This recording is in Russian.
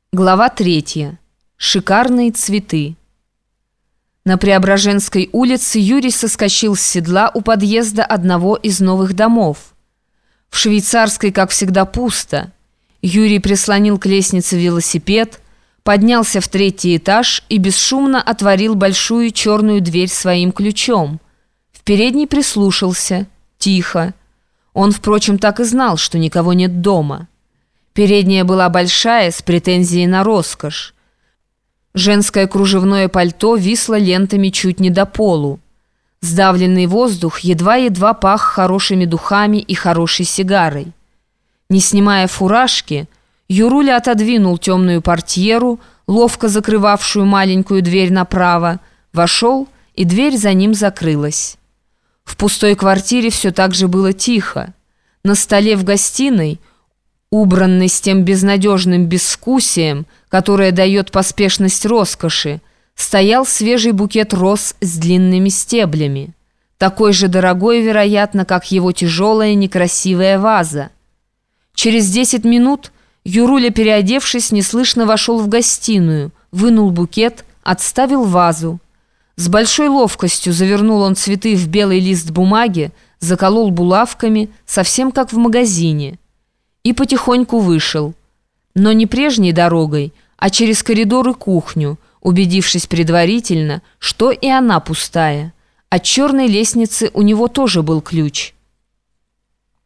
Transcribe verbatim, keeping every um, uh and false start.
Глава третья. Шикарные цветы. На Преображенской улице Юрий соскочил с седла у подъезда одного из новых домов. В Швейцарской, как всегда, пусто. Юрий прислонил к лестнице велосипед, поднялся в третий этаж и бесшумно отворил большую черную дверь своим ключом. В передней прислушался. Тихо. Он, впрочем, так и знал, что никого нет дома. Передняя была большая, с претензией на роскошь. Женское кружевное пальто висло лентами чуть не до полу. Сдавленный воздух едва-едва пах хорошими духами и хорошей сигарой. Не снимая фуражки, Юруля отодвинул темную портьеру, ловко закрывавшую маленькую дверь направо, вошел, и дверь за ним закрылась. В пустой квартире все так же было тихо. На столе в гостиной, убранный с тем безнадежным безвкусием, которое дает поспешность роскоши, стоял свежий букет роз с длинными стеблями, такой же дорогой, вероятно, как его тяжелая некрасивая ваза. Через десять минут Юруля, переодевшись, неслышно вошел в гостиную, вынул букет, отставил вазу. С большой ловкостью завернул он цветы в белый лист бумаги, заколол булавками, совсем как в магазине, и потихоньку вышел, но не прежней дорогой, а через коридор и кухню, убедившись предварительно, что и она пустая. От черной лестницы у него тоже был ключ.